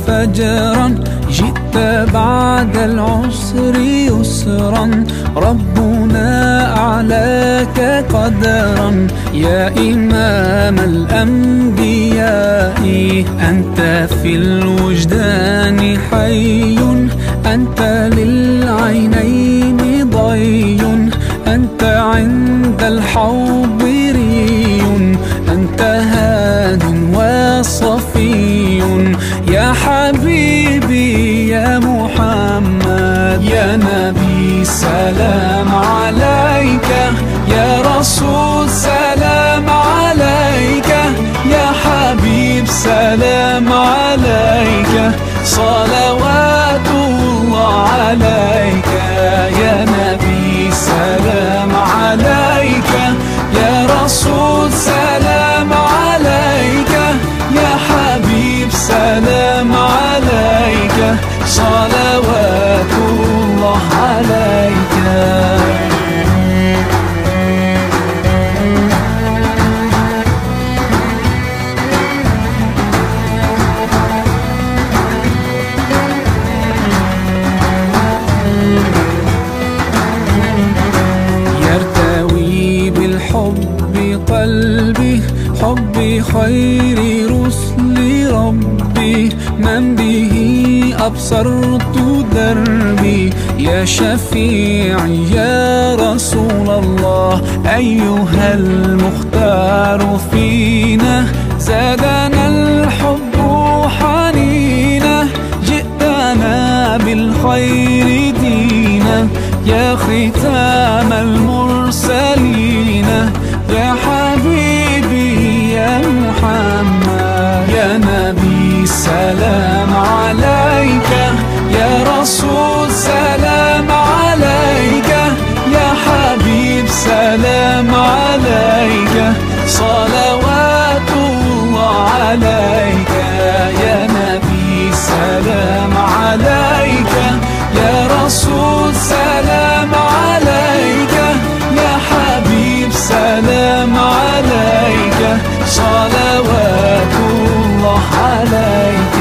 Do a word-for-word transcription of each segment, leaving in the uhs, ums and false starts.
فجرا، جئت بعد العسر يسرا، ربنا أعلاك قدرا. يا إمام الأنبياء أنت في الوجدان حي، أنت للعينين ضي، أنت عند الحوض ري، أنت هاد وصفي. يا حبيبي يا محمد، يا نبي سلام عليك، يا رسول سلام عليك، يا حبيب سلام عليك، صلوات الله عليك. يا نبي سلام عليك، يا رسول سلام عليك، يا حبيب سلام عليك، صلوات الله عليك. قلبي حبي خير رسل ربي، من به أبصرت دربي. يا شفيعي يا رسول الله، أيها المختار فينا، زادنا الحب حنينا، جئتنا بالخير دينا. يا ختام المرسلين، يا حبيبي يا محمد، يا نبي سلام عليك، يا رسول سلام عليك، يا حبيب سلام عليك، صلوات الله عليك. يا نبي سلام عليك، يا رسول سلام عليك، يا حبيب سلام عليك، صلوات الله عليك.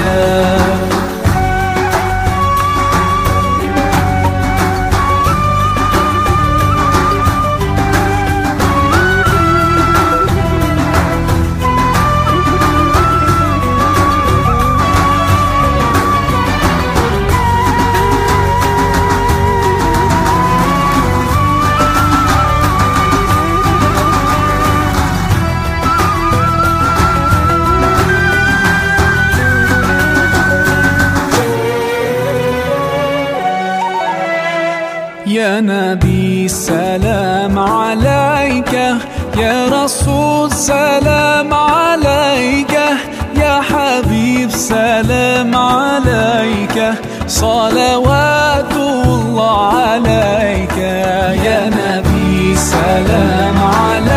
يا نبي سلام عليك، يا رسول سلام عليك، يا حبيب سلام عليك، صلوات الله عليك. يا نبي سلام عليك،